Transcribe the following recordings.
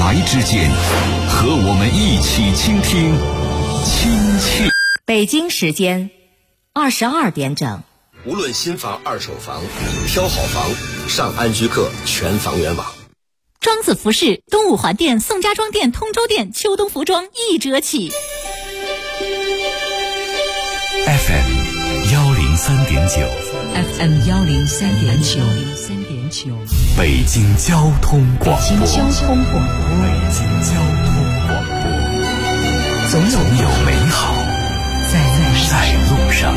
霾之间，和我们一起倾听亲切。 北京时间22点整。 无论新房、二手房，挑好房，上安居客全房源网。 庄子服饰东五环店、宋家庄店、通州店秋冬服装1折起。 FM 103.9 FM 103.9 北京交通广播。 北京交通广播，总有美好在路上。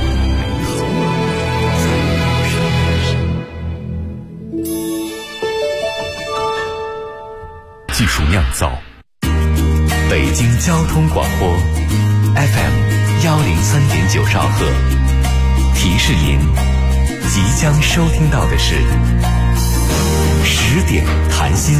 技术酿造，北京交通广播 FM 103.9兆赫。提示您，即将收听到的是10点谈心。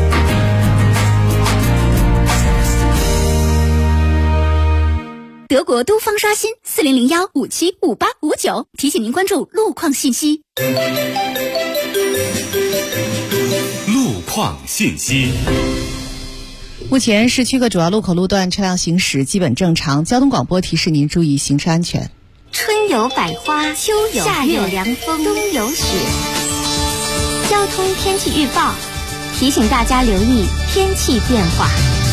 德国都方刷新4001575859，提醒您关注路况信息。 路况信息。 目前市区各主要路口路段车辆行驶基本正常，交通广播提示您注意行车安全。 春有百花，秋有夏有凉风，冬有雪。交通天气预报提醒大家留意天气变化。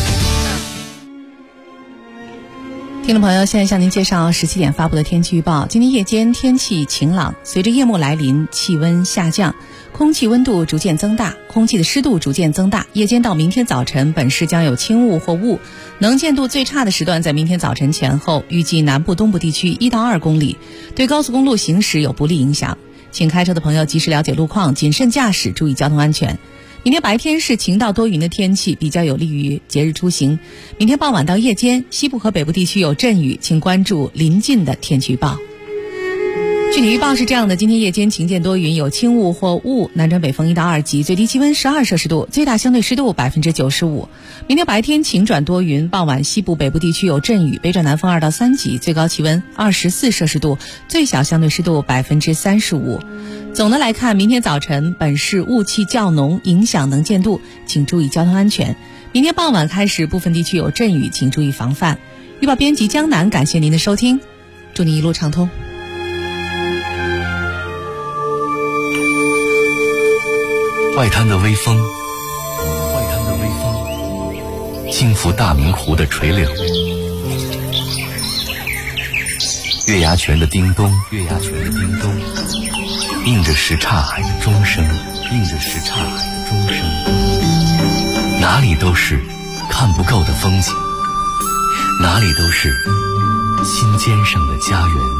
听众朋友，现在向您介绍17点发布的天气预报。今天夜间天气晴朗，随着夜幕来临，气温下降，空气温度逐渐增大，空气的湿度逐渐增大。夜间到明天早晨，本市将有轻雾或雾，能见度最差的时段在明天早晨前后，预计南部、东部地区1到2公里，对高速公路行驶有不利影响。请开车的朋友及时了解路况，谨慎驾驶，注意交通安全。明天白天是晴到多云的天气，比较有利于节日出行。明天傍晚到夜间，西部和北部地区有阵雨，请关注临近的天气预报。具体预报是这样的：今天夜间晴间多云，有轻雾或雾，南转北风1到2级，最低气温12摄氏度，最大相对湿度95%。明天白天晴转多云，傍晚西部北部地区有阵雨，北转南风2到3级，最高气温24摄氏度，最小相对湿度35%。总的来看，明天早晨本市雾气较浓，影响能见度，请注意交通安全。明天傍晚开始部分地区有阵雨，请注意防范。预报编辑江南，感谢您的收听，祝您一路畅通。 外滩的微风，轻拂大明湖的垂柳，月牙泉的叮咚，映着什刹海的钟声，哪里都是看不够的风景，哪里都是心尖上的家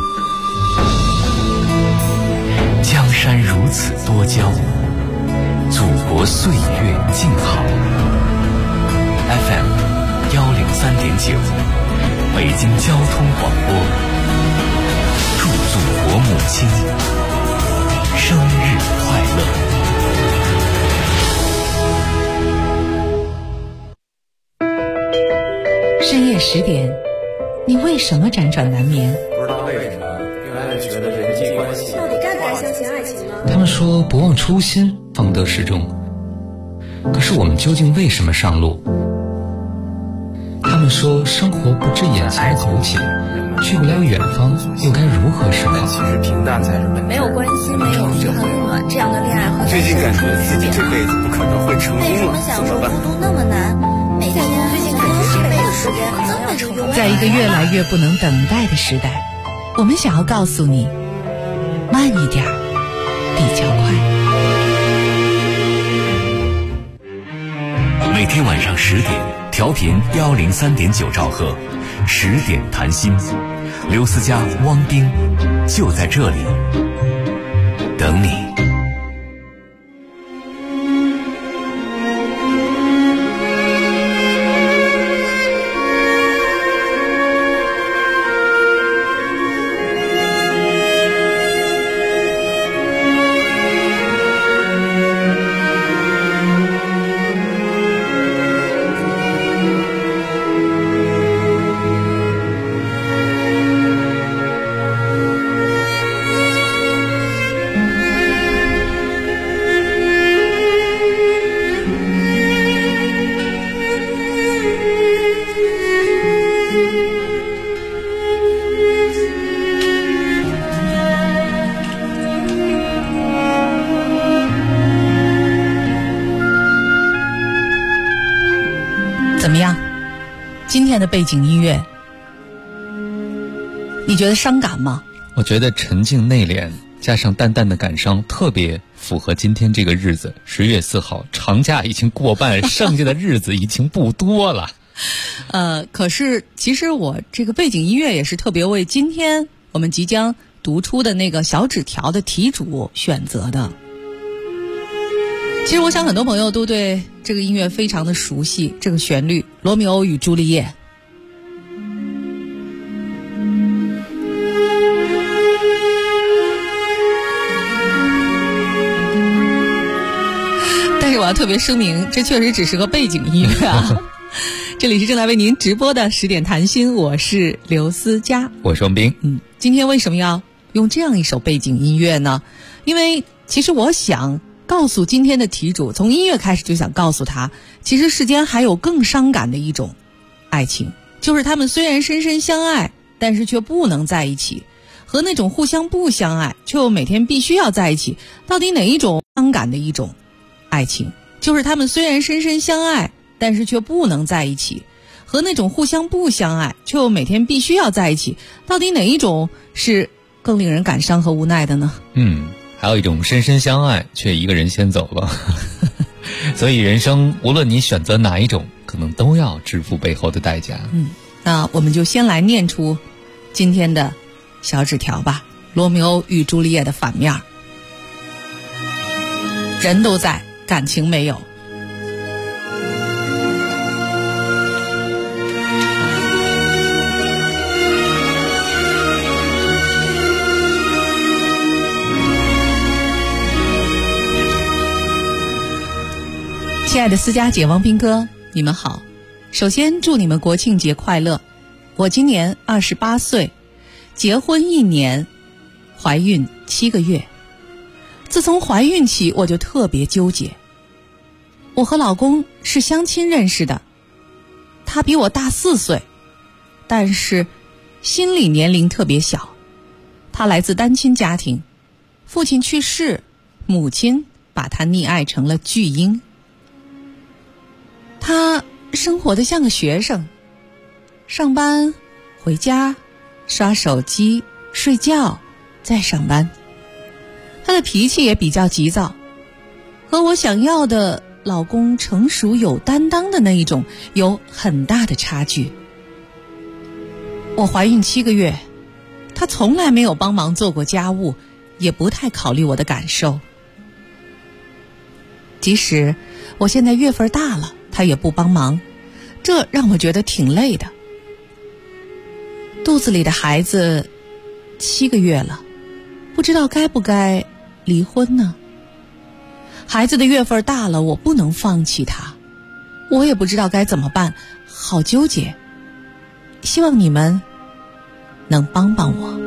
园。江山如此多娇，祖国岁月静好。FM 103.9，北京交通广播，祝祖国母亲生日快乐。 深夜10点，你为什么辗转难眠？ 不知道为什么越来越觉得人际关系到底该不该相信爱情呢？ 他们说不忘初心，方得始终。可是我们究竟为什么上路？他们说生活不止眼前的苟且，去不了远方，又该如何是好？ 其实平淡才是本质。 没有关系，没有很暖，这样的恋爱和最近感觉自己这辈子不可能会成功了， 为什么享受孤独那么难？每天最近感觉这辈子时间根本就用。 在一个越来越不能等待的时代，我们想要告诉你，慢一点比较快。 每天晚上10点，调频103.9兆赫，10点谈心，刘思佳、汪冰就在这里等你。 怎么样？今天的背景音乐，你觉得伤感吗？ 我觉得沉静内敛加上淡淡的感伤，特别符合今天这个日子。10月4号，长假已经过半，剩下的日子已经不多了。 可是其实我这个背景音乐也是特别为今天我们即将读出的那个小纸条的题主选择的。其实我想很多朋友都对这个音乐非常的熟悉，这个旋律《罗密欧与朱丽叶》。但是我要特别声明，这确实只是个背景音乐啊。这里是正在为您直播的10点谈心，我是刘思佳， 我是王斌。 今天为什么要用这样一首背景音乐呢？因为其实我想告诉今天的题主，从音乐开始就想告诉他，其实世间还有更伤感的一种爱情，就是他们虽然深深相爱，但是却不能在一起，和那种互相不相爱却又每天必须要在一起，到底哪一种伤感的一种爱情？就是他们虽然深深相爱，但是却不能在一起，和那种互相不相爱却又每天必须要在一起，到底哪一种是更令人感伤和无奈的呢？ 还有一种深深相爱却一个人先走了。所以人生无论你选择哪一种，可能都要支付背后的代价。 那我们就先来念出今天的小纸条吧。罗密欧与朱丽叶的反面，人都在，感情没有。亲爱的思佳姐、王斌哥，你们好。首先祝你们国庆节快乐。我今年28岁，结婚1年，怀孕7个月。自从怀孕起我就特别纠结。我和老公是相亲认识的，他比我大4岁，但是心理年龄特别小。他来自单亲家庭，父亲去世，母亲把他溺爱成了巨婴。他生活得像个学生，上班回家刷手机睡觉再上班。他的脾气也比较急躁，和我想要的老公成熟有担当的那一种有很大的差距。我怀孕7个月，他从来没有帮忙做过家务，也不太考虑我的感受。即使我现在月份大了，他也不帮忙，这让我觉得挺累的。肚子里的孩子7个月了，不知道该不该离婚呢？孩子的月份大了，我不能放弃他，我也不知道该怎么办，好纠结。希望你们能帮帮我。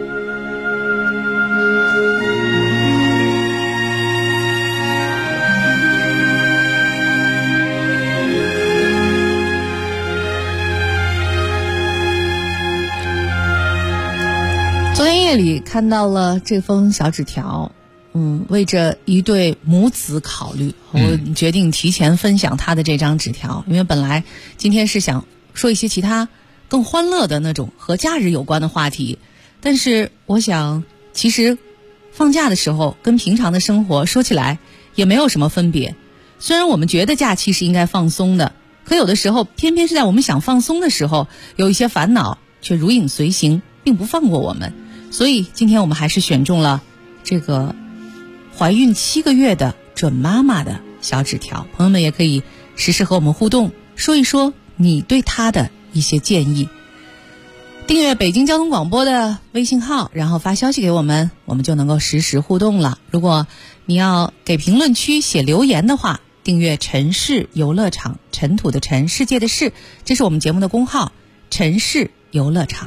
昨天夜里看到了这封小纸条，为这一对母子考虑，我决定提前分享他的这张纸条，因为本来今天是想说一些其他更欢乐的那种和假日有关的话题，但是我想其实放假的时候跟平常的生活说起来也没有什么分别。虽然我们觉得假期是应该放松的，可有的时候偏偏是在我们想放松的时候，有一些烦恼却如影随形，并不放过我们。所以今天我们还是选中了这个怀孕7个月的准妈妈的小纸条，朋友们也可以时时和我们互动，说一说你对她的一些建议。订阅北京交通广播的微信号，然后发消息给我们，我们就能够实时互动了。如果你要给评论区写留言的话，订阅城市游乐场，尘土的尘，世界的世，这是我们节目的公号，城市游乐场。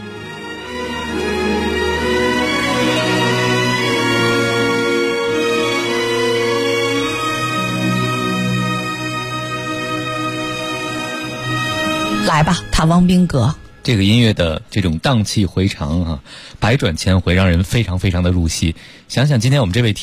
来吧，塔汪宾格。 这个音乐的这种荡气回肠百转千回，让人非常非常的入戏。想想今天我们这位题主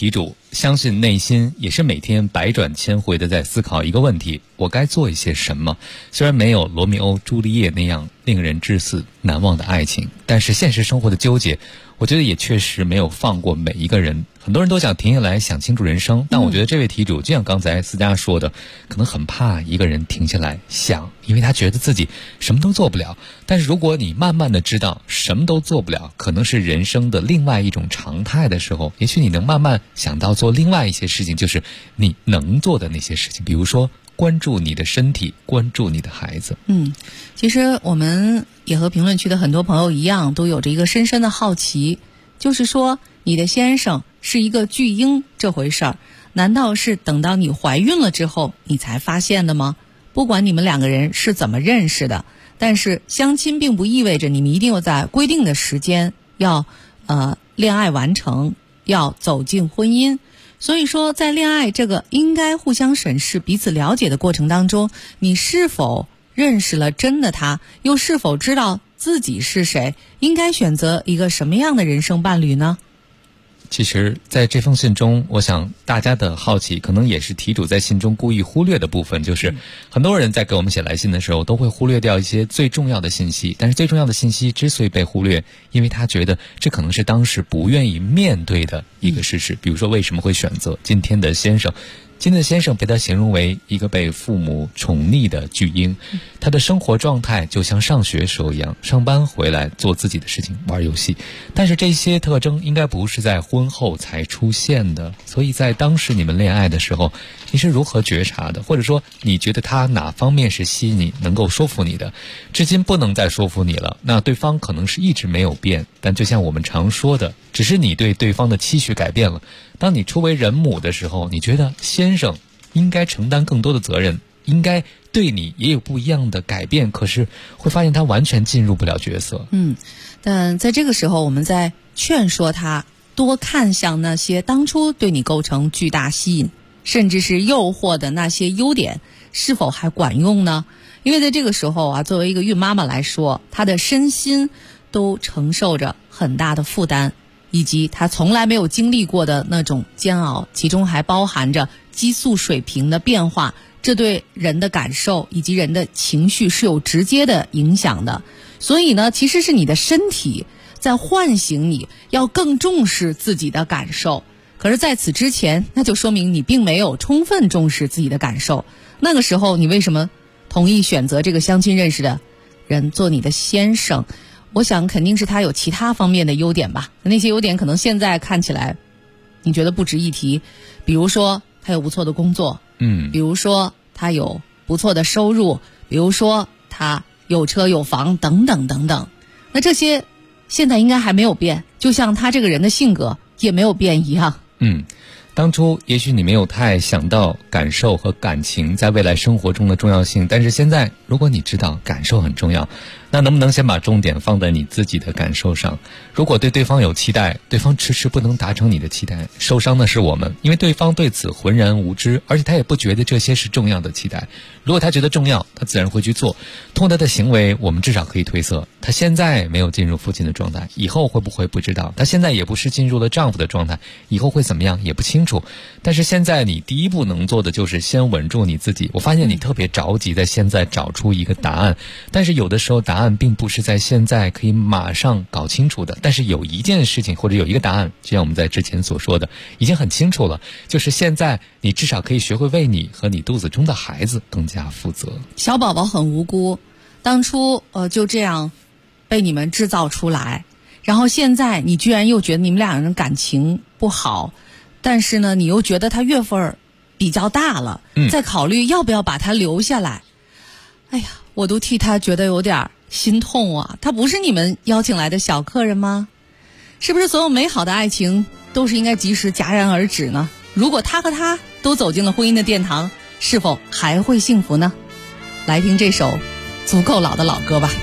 相信内心也是每天百转千回的在思考一个问题：我该做一些什么？虽然没有罗密欧朱丽叶那样令人至死难忘的爱情，但是现实生活的纠结，我觉得也确实没有放过每一个人。很多人都想停下来想清楚人生，但我觉得这位题主就像刚才思佳说的，可能很怕一个人停下来想，因为他觉得自己什么都做不了。但是如果你慢慢的知道什么都做不了可能是人生的另外一种常态的时候，也许你能慢慢想到做另外一些事情，就是你能做的那些事情，比如说关注你的身体，关注你的孩子。 其实我们也和评论区的很多朋友一样，都有着一个深深的好奇，就是说你的先生是一个巨婴这回事儿，难道是等到你怀孕了之后你才发现的吗？不管你们两个人是怎么认识的，但是相亲并不意味着你们一定要在规定的时间要恋爱完成，要走进婚姻。所以说在恋爱这个应该互相审视彼此了解的过程当中，你是否认识了真的他，又是否知道自己是谁，应该选择一个什么样的人生伴侣呢？ 其实在这封信中，我想大家的好奇可能也是题主在信中故意忽略的部分，就是很多人在给我们写来信的时候都会忽略掉一些最重要的信息，但是最重要的信息之所以被忽略，因为他觉得这可能是当时不愿意面对的一个事实。比如说为什么会选择今天的先生，今天的先生被他形容为一个被父母宠溺的巨婴，他的生活状态就像上学时候一样，上班回来做自己的事情，玩游戏。但是这些特征应该不是在婚后才出现的，所以在当时你们恋爱的时候，你是如何觉察的？或者说你觉得他哪方面是吸引你，能够说服你的，至今不能再说服你了？那对方可能是一直没有变，但就像我们常说的，只是你对对方的期许改变了。当你初为人母的时候，你觉得先生应该承担更多的责任，应该对你也有不一样的改变，可是会发现他完全进入不了角色。 但在这个时候，我们在劝说他多看向那些当初对你构成巨大吸引甚至是诱惑的那些优点，是否还管用呢？因为在这个时候啊，作为一个孕妈妈来说，她的身心都承受着很大的负担，以及她从来没有经历过的那种煎熬，其中还包含着激素水平的变化，这对人的感受以及人的情绪是有直接的影响的。所以呢，其实是你的身体在唤醒你要更重视自己的感受，可是在此之前，那就说明你并没有充分重视自己的感受。那个时候你为什么同意选择这个相亲认识的人做你的先生？我想肯定是他有其他方面的优点吧，那些优点可能现在看起来你觉得不值一提，比如说他有不错的工作，比如说他有不错的收入，比如说他有车有房等等等等。那这些现在应该还没有变，就像他这个人的性格也没有变一样。 当初也许你没有太想到感受和感情在未来生活中的重要性，但是现在如果你知道感受很重要，那能不能先把重点放在你自己的感受上？如果对对方有期待，对方迟迟不能达成你的期待，受伤的是我们，因为对方对此浑然无知，而且他也不觉得这些是重要的期待。如果他觉得重要，他自然会去做。通过他的行为，我们至少可以推测，他现在没有进入父亲的状态，以后会不会不知道。他现在也不是进入了丈夫的状态，以后会怎么样也不清楚。但是现在你第一步能做的就是先稳住你自己。我发现你特别着急在现在找出一个答案，但是有的时候答案并不是在现在可以马上搞清楚的。但是有一件事情或者有一个答案，就像我们在之前所说的，已经很清楚了，就是现在你至少可以学会为你和你肚子中的孩子更加负责。 小宝宝很无辜，当初就这样被你们制造出来，然后现在你居然又觉得你们两人感情不好，但是呢你又觉得他月份比较大了，再考虑要不要把他留下来。哎呀，我都替他觉得有点心痛啊，他不是你们邀请来的小客人吗？是不是所有美好的爱情都是应该及时戛然而止呢？如果他和他都走进了婚姻的殿堂，是否还会幸福呢？来听这首足够老的老歌吧。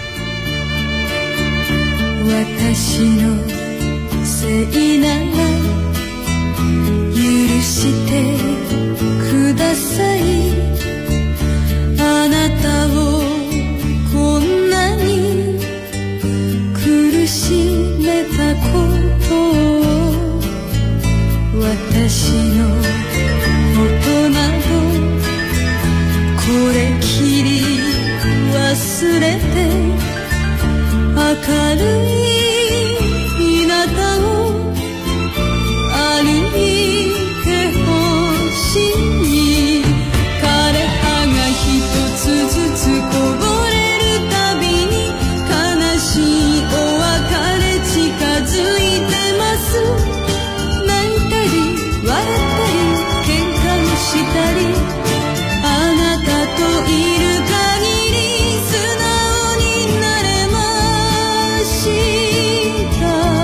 私のせいなら許してください。あなたをこんなに苦しめたことを私のことなどこれきり忘れて明るい日向を歩いてほしい。枯れ葉が一つずつこぼれるたびに悲しいお別れ近づいてます。泣いたり笑ったり喧嘩をしたりあなたといる限り素直になれました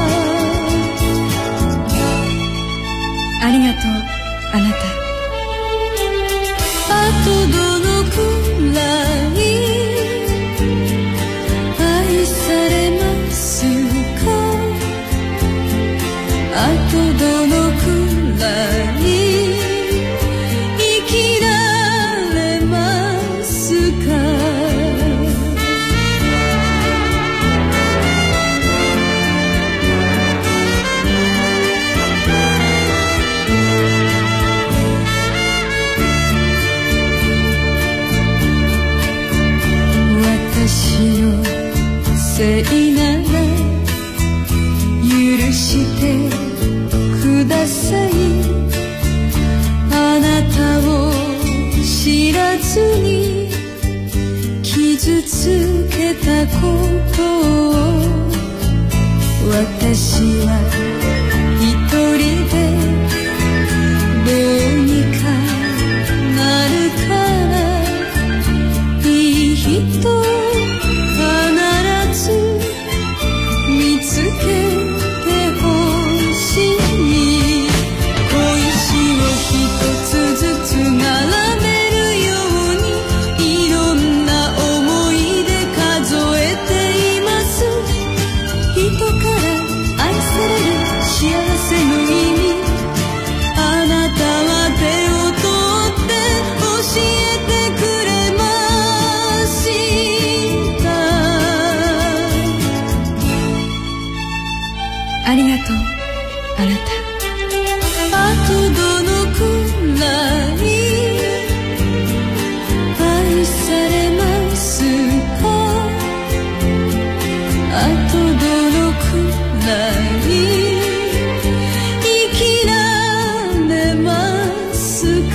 。ありがとうあなた。あとどのくらい愛されますか。あとどのくらい生きられますか。私のせいなら許してください。あなたを知らずに傷つけたことを私は一人でどうにかなるからいい人必ず見つけてほしい。小石を一つずつ並べるようにいろんな思い出数えています。人から愛される幸せの意味あなたは手を取って教えてくれました。ありがとうあなた。あとどのくらい愛されますか。あとどのくらい生きられますか。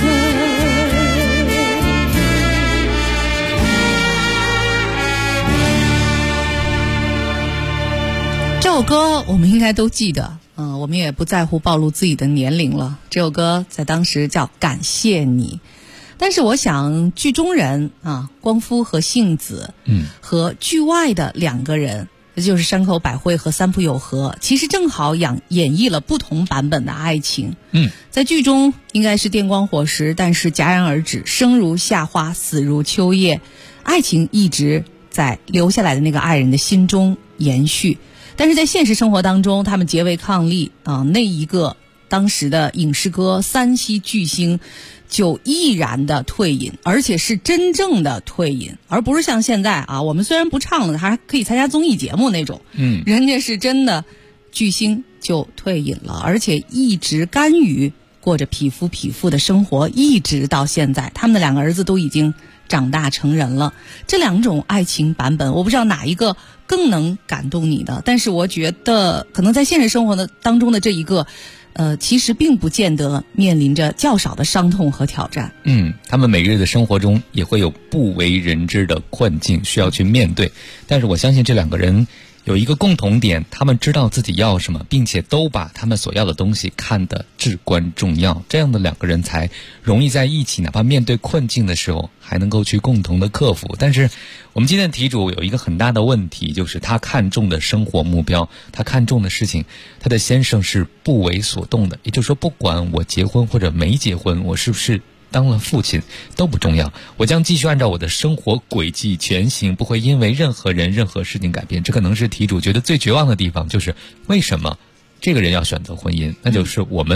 这首歌我们应该都记得，我们也不在乎暴露自己的年龄了。这首歌在当时叫《感谢你》，但是我想剧中人啊，光夫和杏子，和剧外的两个人，也就是山口百惠和三浦友和，其实正好演绎了不同版本的爱情。在剧中应该是电光火石，但是戛然而止，生如夏花，死如秋叶，爱情一直在留下来的那个爱人的心中延续。但是在现实生活当中，他们结为伉俪啊，那一个当时的影视歌三栖巨星就毅然的退隐，而且是真正的退隐，而不是像现在啊，我们虽然不唱了，还可以参加综艺节目那种，人家是真的巨星就退隐了，而且一直甘于过着匹夫匹妇的生活，一直到现在，他们的两个儿子都已经长大成人了。这两种爱情版本，我不知道哪一个更能感动你的，但是我觉得可能在现实生活的当中的这一个其实并不见得面临着较少的伤痛和挑战。 他们每日的生活中也会有不为人知的困境需要去面对，但是我相信这两个人有一个共同点，他们知道自己要什么，并且都把他们所要的东西看得至关重要，这样的两个人才容易在一起，哪怕面对困境的时候还能够去共同的克服。但是我们今天的题主有一个很大的问题，就是他看重的生活目标，他看重的事情，他的先生是不为所动的，也就是说不管我结婚或者没结婚，我是不是当了父亲都不重要，我将继续按照我的生活轨迹前行，不会因为任何人任何事情改变。这可能是题主觉得最绝望的地方，就是为什么这个人要选择婚姻，那就是我们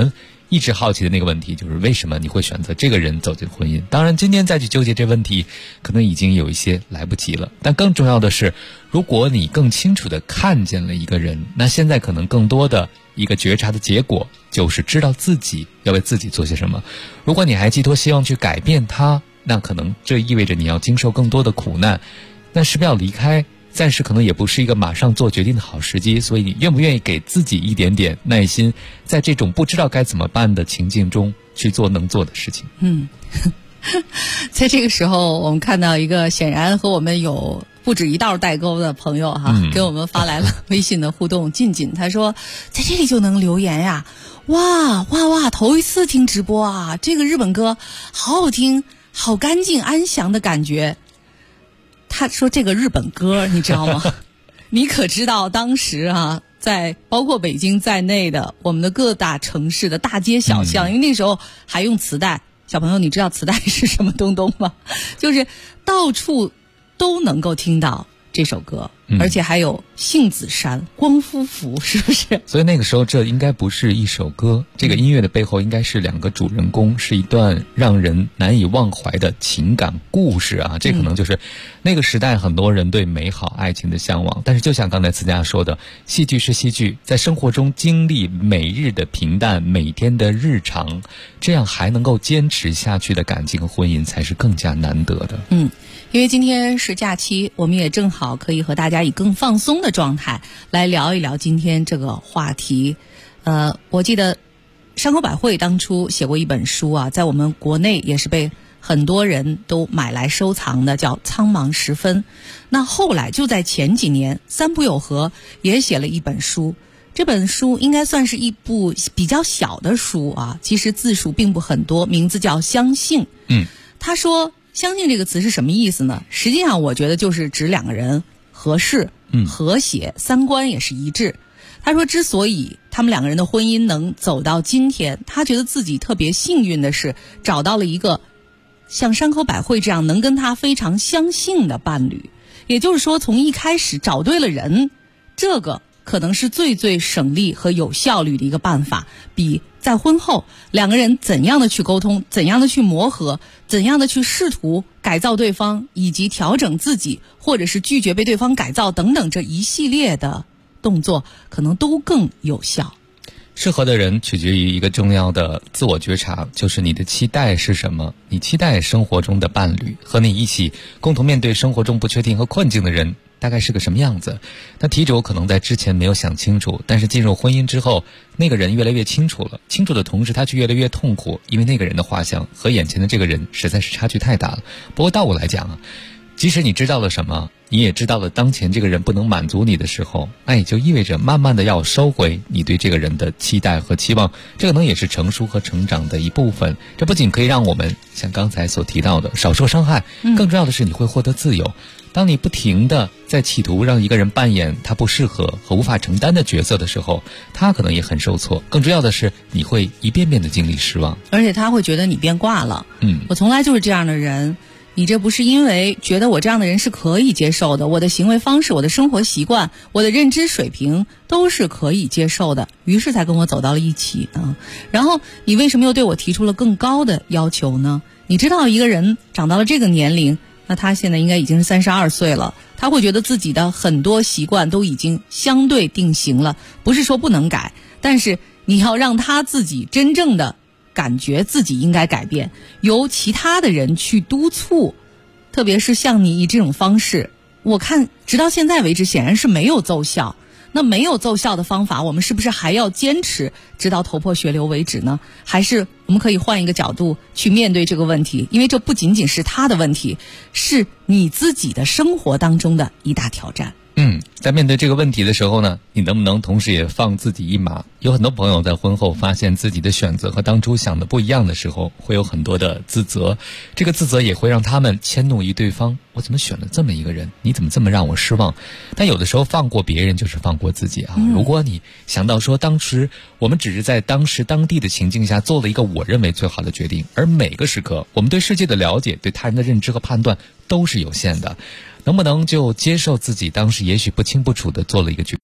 一直好奇的那个问题，就是为什么你会选择这个人走进婚姻？当然今天再去纠结这问题可能已经有一些来不及了，但更重要的是，如果你更清楚地看见了一个人，那现在可能更多的一个觉察的结果就是知道自己要为自己做些什么。如果你还寄托希望去改变他，那可能这意味着你要经受更多的苦难，那是不是要离开暂时可能也不是一个马上做决定的好时机，所以你愿不愿意给自己一点点耐心，在这种不知道该怎么办的情境中去做能做的事情？ 在这个时候我们看到一个显然和我们有不止一道代沟的朋友给我们发来了微信的互动。静静他说在这里就能留言呀，哇，头一次听直播啊，这个日本歌好好听，好干净安详的感觉。他说这个日本歌你知道吗？你可知道当时在包括北京在内的我们的各大城市的大街小巷，因为那时候还用磁带，小朋友你知道磁带是什么东东吗？就是到处都能够听到这首歌，而且还有杏子山、光夫妇，是不是？ 所以那个时候这应该不是一首歌，这个音乐的背后应该是两个主人公，是一段让人难以忘怀的情感故事啊！这可能就是那个时代很多人对美好爱情的向往。但是就像刚才慈佳说的，戏剧是戏剧，在生活中经历每日的平淡，每天的日常，这样还能够坚持下去的感情和婚姻才是更加难得的。 因为今天是假期，我们也正好可以和大家以更放松的状态来聊一聊今天这个话题。我记得山口百惠当初写过一本书啊，在我们国内也是被很多人都买来收藏的，叫《苍茫时分》。那后来就在前几年，三浦友和也写了一本书，这本书应该算是一部比较小的书啊，其实字数并不很多，名字叫《相信》。他说相信这个词是什么意思呢？实际上我觉得就是指两个人合适、和谐，三观也是一致。他说之所以他们两个人的婚姻能走到今天，他觉得自己特别幸运的是找到了一个像山口百惠这样能跟他非常相信的伴侣。也就是说从一开始找对了人，这个可能是最省力和有效率的一个办法，比在婚后两个人怎样的去沟通，怎样的去磨合，怎样的去试图改造对方，以及调整自己，或者是拒绝被对方改造等等这一系列的动作，可能都更有效。 适合的人取决于一个重要的自我觉察，就是你的期待是什么？你期待生活中的伴侣和你一起共同面对生活中不确定和困境的人大概是个什么样子？那题主可能在之前没有想清楚，但是进入婚姻之后，那个人越来越清楚了。清楚的同时，他却越来越痛苦，因为那个人的画像和眼前的这个人实在是差距太大了。不过倒过来讲即使你知道了什么，你也知道了当前这个人不能满足你的时候，那也就意味着慢慢的要收回你对这个人的期待和期望，这可能也是成熟和成长的一部分。这不仅可以让我们像刚才所提到的少受伤害，更重要的是你会获得自由。当你不停地在企图让一个人扮演他不适合和无法承担的角色的时候，他可能也很受挫。更重要的是你会一遍遍的经历失望， 而且他会觉得你变卦了。我从来就是这样的人，你这不是因为觉得我这样的人是可以接受的，我的行为方式、我的生活习惯、我的认知水平都是可以接受的，于是才跟我走到了一起然后你为什么又对我提出了更高的要求呢？你知道一个人长到了这个年龄，那他现在应该已经是32岁了，他会觉得自己的很多习惯都已经相对定型了，不是说不能改，但是你要让他自己真正的感觉自己应该改变，由其他的人去督促，特别是像你以这种方式，我看直到现在为止显然是没有奏效。那没有奏效的方法，我们是不是还要坚持直到头破血流为止呢？还是我们可以换一个角度去面对这个问题？因为这不仅仅是他的问题，是你自己的生活当中的一大挑战。 在面对这个问题的时候呢，你能不能同时也放自己一马？有很多朋友在婚后发现自己的选择和当初想的不一样的时候，会有很多的自责，这个自责也会让他们迁怒于对方，我怎么选了这么一个人，你怎么这么让我失望？但有的时候放过别人就是放过自己如果你想到说当时我们只是在当时当地的情境下做了一个我认为最好的决定，而每个时刻我们对世界的了解、对他人的认知和判断都是有限的，能不能就接受自己当时也许不清不楚的做了一个决定？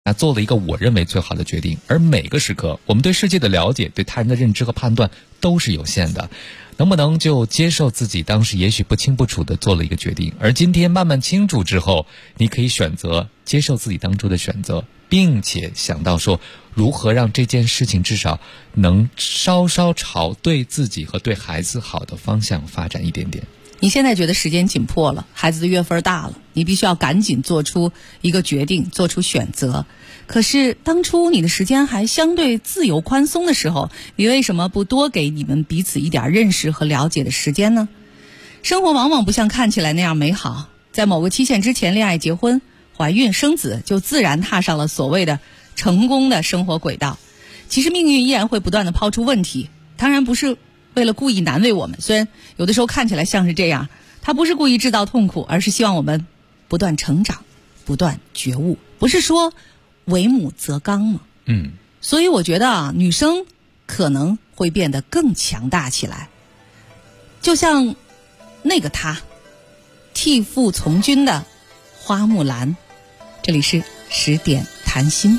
做了一个我认为最好的决定。而每个时刻，我们对世界的了解、对他人的认知和判断都是有限的，能不能就接受自己当时也许不清不楚的做了一个决定，而今天慢慢清楚之后，你可以选择接受自己当初的选择，并且想到说如何让这件事情至少能稍稍朝对自己和对孩子好的方向发展一点点。 你现在觉得时间紧迫了，孩子的月份大了，你必须要赶紧做出一个决定，做出选择。可是当初你的时间还相对自由宽松的时候，你为什么不多给你们彼此一点认识和了解的时间呢？生活往往不像看起来那样美好，在某个期限之前恋爱结婚怀孕生子，就自然踏上了所谓的成功的生活轨道。其实命运依然会不断的抛出问题，当然不是为了故意难为我们，虽然有的时候看起来像是这样，他不是故意制造痛苦，而是希望我们不断成长，不断觉悟。不是说为母则刚吗？所以我觉得女生可能会变得更强大起来，就像那个她替父从军的花木兰。这里是10点谈心。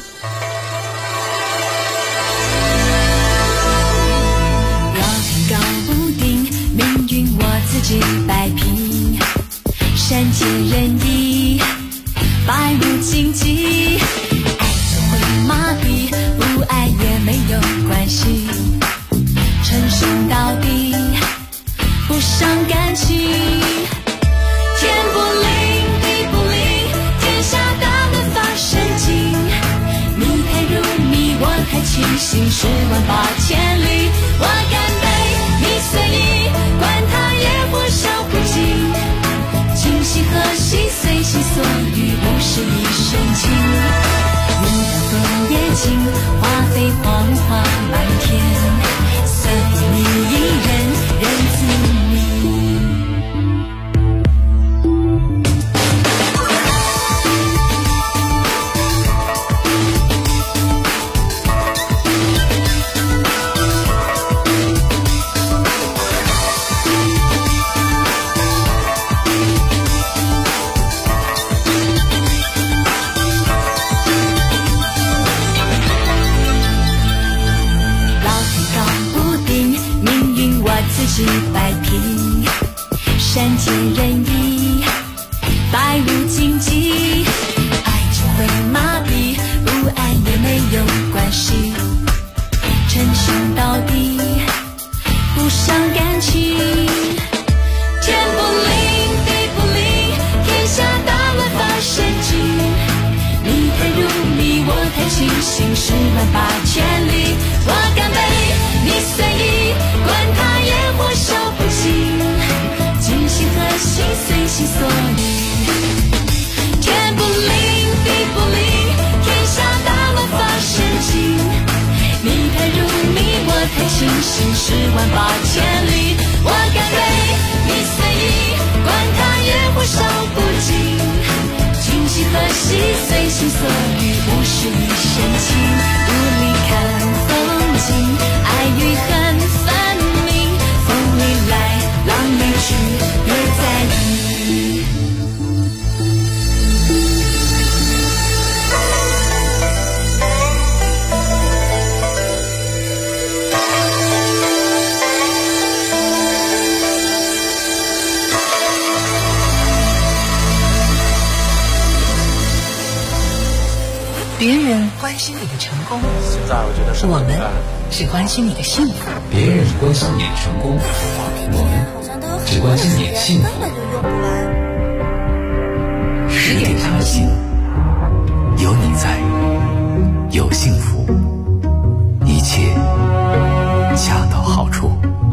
自己摆平，善解人意，百无禁忌，爱就会麻痹，不爱也没有关系，称兄道弟，不伤感情，天不灵地不灵，天下大乱发神经，你太入迷，我太清醒，10万8千里，我干杯，你随意，管他也不少不尽，今夕何夕随心所欲，无事一身轻，云淡风也轻，花飞黄花满天，随你一人，人自明。自己摆平，善解人意，百无禁忌，爱就会麻痹，不爱也没有关系，称兄道弟，不伤感情，天不灵地不灵，天下大乱发神经，你太入迷，我太清醒，10万8千里，我干杯，你随意，管他也或少不尽，今夕何夕随心所欲，天不灵地不灵，天下大乱发神经，你太入迷，我太清醒，10万8千里，我干杯，你随意，管他也或少不尽，今夕何夕随心所欲，无事一身轻，雾里看风景，爱与恨分明，风里来浪里去，别在意。 别人关心你的成功， 现在我觉得我们只关心你的幸福。 别人关心你的成功，我们只关心你的幸福。 10点谈心，有你在，有幸福，一切恰到好处。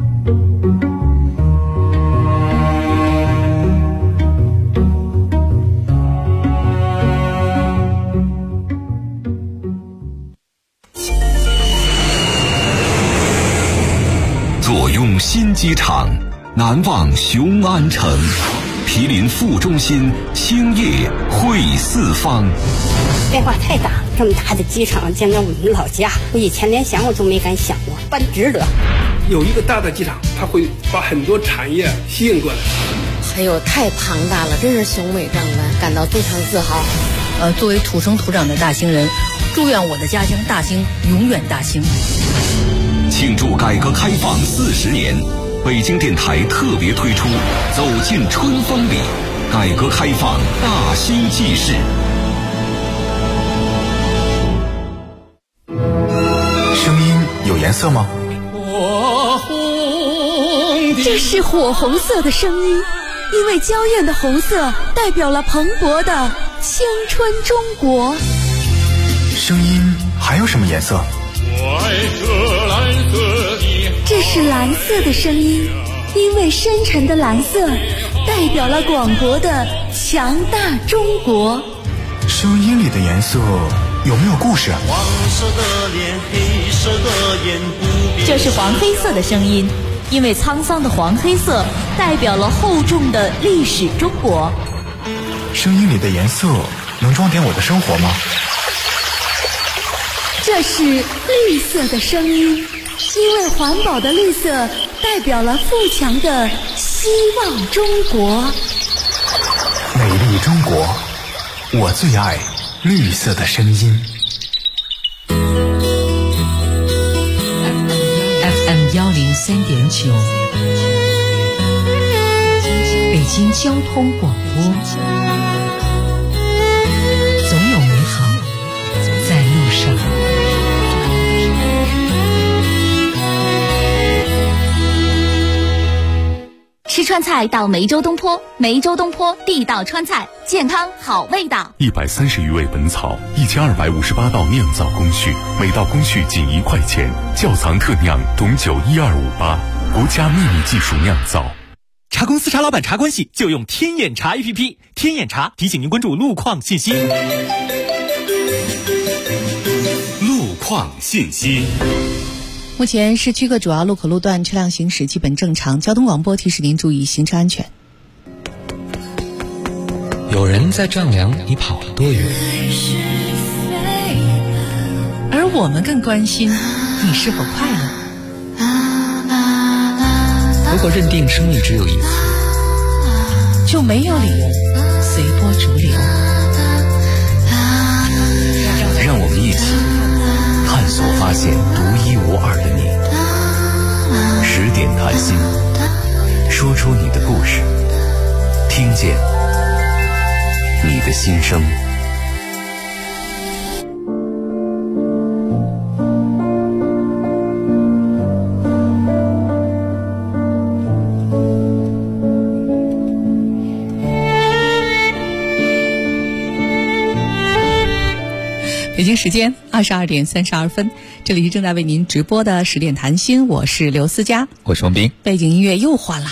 左用新机场，南望雄安城，毗邻副中心，兴业汇四方。 变化太大，这么大的机场将在我们老家，我以前连想我都没敢想过，办值得。 有一个大的机场，它会把很多产业吸引过来。 哎呦，太庞大了，真是雄伟壮观，感到非常自豪。 作为土生土长的大兴人，祝愿我的家乡大兴永远大兴。 庆祝改革开放40年，北京电台特别推出《走进春风里》，改革开放大兴纪事。 声音有颜色吗？ 这是火红色的声音，因为娇艳的红色代表了蓬勃的青春中国。 声音还有什么颜色？ 这是蓝色的声音，因为深沉的蓝色代表了广博的强大中国。 声音里的颜色有没有故事？ 黄色的脸，黑色的眼，不变。 这是黄黑色的声音，因为沧桑的黄黑色代表了厚重的历史中国。 声音里的颜色能装点我的生活吗？ 这是绿色的声音，因为环保的绿色代表了富强的希望中国。 美丽中国，我最爱绿色的声音。 FM 103.9，北京交通广播，总有美好在路上。 吃川菜到梅州东坡，梅州东坡地道川菜，健康好味道。 130余味本草，1258道酿造工序，每道工序仅1块钱。窖藏特酿董酒12588，国家秘密技术酿造。 茶公司茶老板茶关系就用天眼查 APP， 天眼查提醒您关注路况信息。 路况信息。 目前市区各主要路口路段车辆行驶基本正常，交通广播提示您注意行车安全。 有人在丈量你跑了多远， 而我们更关心你是否快乐。 如果认定生命只有一次， 就没有理由随波逐流。 让我们一起探索发现独一无二的你。10点谈心，说出你的故事，听见你的心声。 北京时间22点32分，这里是正在为您直播的10点谈心，我是刘思佳， 我是王斌。 背景音乐又换了。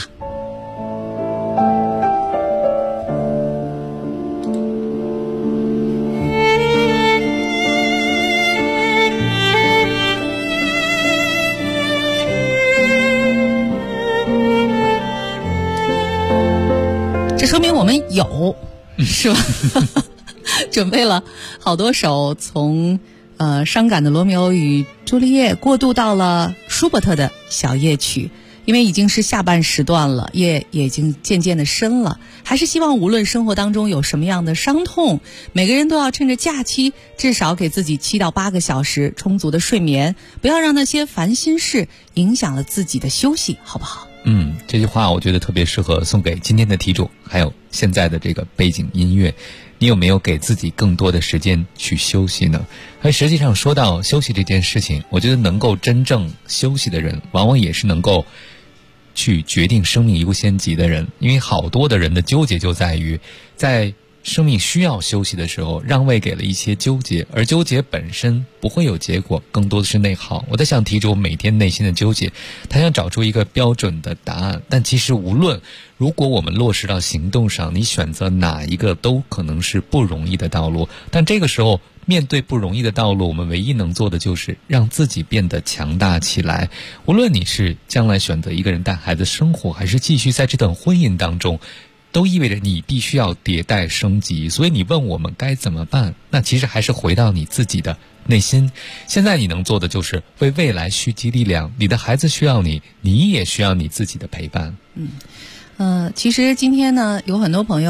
这说明我们有，是吧？准备了好多首从伤感的罗密欧与朱丽叶过渡到了舒伯特的小夜曲，因为已经是下半时段了，夜也已经渐渐的深了，还是希望无论生活当中有什么样的伤痛，每个人都要趁着假期至少给自己7到8个小时充足的睡眠，不要让那些烦心事影响了自己的休息，好不好？ 这句话我觉得特别适合送给今天的题主，还有现在的这个背景音乐。你有没有给自己更多的时间去休息呢？而实际上说到休息这件事情，我觉得能够真正休息的人，往往也是能够去决定生命优先级的人。因为好多的人的纠结就在于，在生命需要休息的时候，让位给了一些纠结，而纠结本身不会有结果，更多的是内耗。我在想题主每天内心的纠结，他想找出一个标准的答案，但其实无论如果我们落实到行动上，你选择哪一个都可能是不容易的道路。但这个时候面对不容易的道路，我们唯一能做的就是让自己变得强大起来。无论你是将来选择一个人带孩子生活，还是继续在这段婚姻当中，都意味着你必须要迭代升级。所以你问我们该怎么办，那其实还是回到你自己的内心。现在你能做的就是为未来蓄积力量，你的孩子需要你，你也需要你自己的陪伴。 其实今天呢，有很多朋友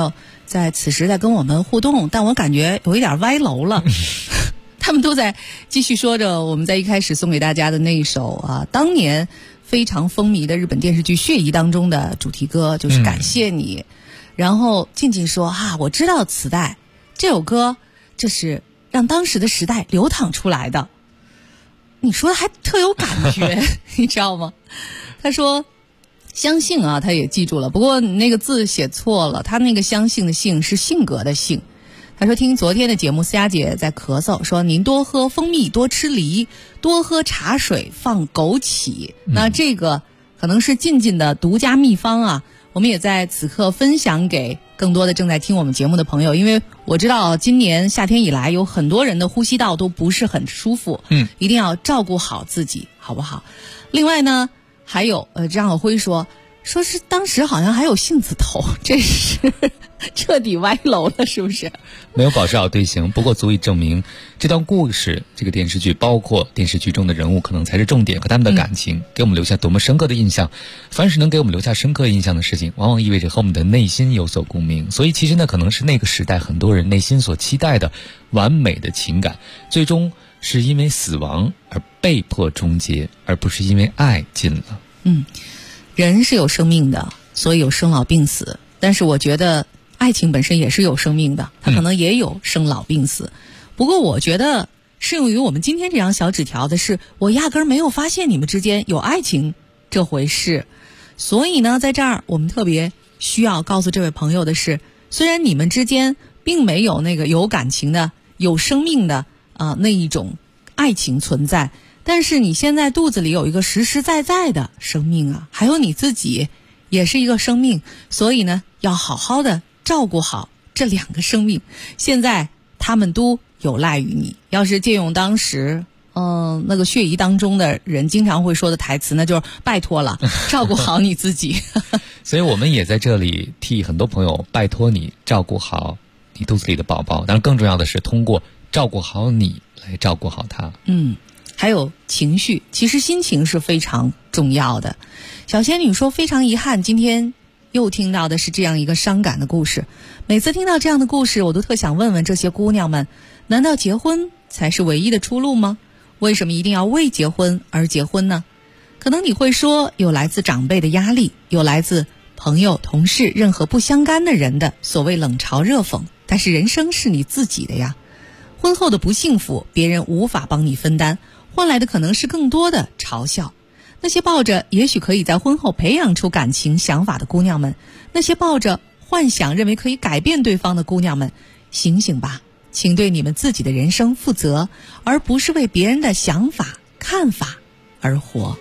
在此时在跟我们互动，但我感觉有一点歪楼了。他们都在继续说着我们在一开始送给大家的那一首当年非常风靡的日本电视剧《血疑》当中的主题歌，就是感谢你。然后静静说我知道磁带这首歌，这是让当时的时代流淌出来的。你说的还特有感觉，你知道吗？他说相信他也记住了，不过你那个字写错了，他那个相信的信是性格的性。他说听昨天的节目，思佳姐在咳嗽，说您多喝蜂蜜，多吃梨，多喝茶水，放枸杞。那这个可能是静静的独家秘方我们也在此刻分享给更多的正在听我们节目的朋友，因为我知道今年夏天以来有很多人的呼吸道都不是很舒服，一定要照顾好自己，好不好？另外呢，还有张晓辉说是当时好像还有杏子头，这是彻底歪楼了，是不是？ 没有保持好队形，不过足以证明这段故事，这个电视剧包括电视剧中的人物可能才是重点，和他们的感情给我们留下多么深刻的印象。凡是能给我们留下深刻印象的事情，往往意味着和我们的内心有所共鸣，所以其实呢，可能是那个时代很多人内心所期待的完美的情感，最终是因为死亡而被迫终结，而不是因为爱尽了。 人是有生命的，所以有生老病死，但是我觉得爱情本身也是有生命的，它可能也有生老病死。不过我觉得适用于我们今天这张小纸条的是，我压根儿没有发现你们之间有爱情这回事。所以呢，在这儿我们特别需要告诉这位朋友的是，虽然你们之间并没有那个有感情的有生命的那一种爱情存在，但是你现在肚子里有一个实实在在的生命还有你自己也是一个生命，所以呢要好好的照顾好这两个生命。现在他们都有赖于你。要是借用当时那个血疑当中的人经常会说的台词呢，就是拜托了，照顾好你自己。 所以我们也在这里替很多朋友拜托你照顾好你肚子里的宝宝，当然更重要的是通过照顾好你来照顾好他。 还有情绪，其实心情是非常重要的。小仙女说非常遗憾，今天又听到的是这样一个伤感的故事。每次听到这样的故事，我都特想问问这些姑娘们，难道结婚才是唯一的出路吗？为什么一定要为结婚而结婚呢？可能你会说，有来自长辈的压力，有来自朋友同事任何不相干的人的所谓冷嘲热讽，但是人生是你自己的呀。婚后的不幸福别人无法帮你分担，换来的可能是更多的嘲笑。那些抱着也许可以在婚后培养出感情想法的姑娘们，那些抱着幻想认为可以改变对方的姑娘们，醒醒吧，请对你们自己的人生负责，而不是为别人的想法看法而活。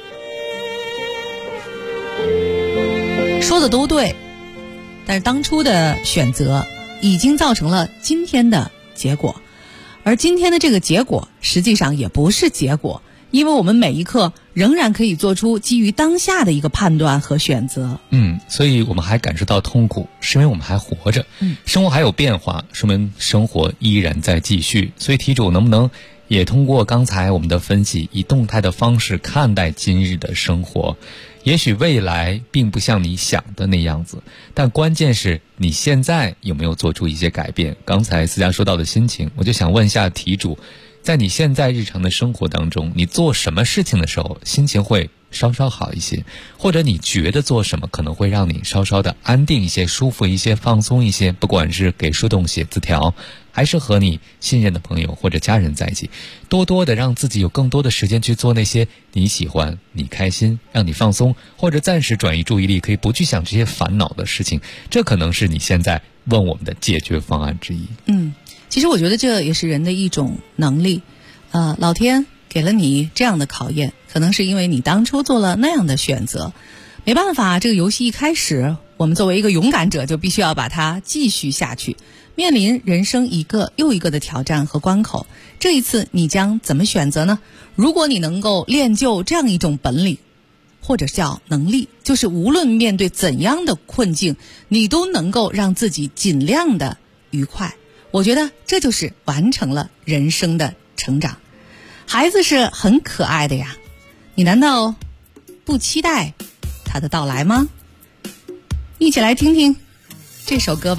说的都对，但是当初的选择已经造成了今天的结果，而今天的这个结果实际上也不是结果，因为我们每一刻仍然可以做出基于当下的一个判断和选择。 所以我们还感受到痛苦，是因为我们还活着，生活还有变化，说明生活依然在继续。所以题主能不能也通过刚才我们的分析，以动态的方式看待今日的生活？也许未来并不像你想的那样子，但关键是你现在有没有做出一些改变。刚才思佳说到的心情，我就想问一下题主，在你现在日常的生活当中，你做什么事情的时候心情会稍稍好一些，或者你觉得做什么可能会让你稍稍的安定一些，舒服一些，放松一些，不管是给树洞写字条，还是和你信任的朋友或者家人在一起，多多的让自己有更多的时间去做那些你喜欢你开心让你放松，或者暂时转移注意力，可以不去想这些烦恼的事情。这可能是你现在问我们的解决方案之一。 其实我觉得这也是人的一种能力，老天给了你这样的考验，可能是因为你当初做了那样的选择，没办法，这个游戏一开始我们作为一个勇敢者就必须要把它继续下去，面临人生一个又一个的挑战和关口。这一次你将怎么选择呢？如果你能够练就这样一种本领，或者叫能力，就是无论面对怎样的困境，你都能够让自己尽量的愉快，我觉得这就是完成了人生的成长。孩子是很可爱的呀，你难道不期待他的到来吗？一起来听听这首歌吧。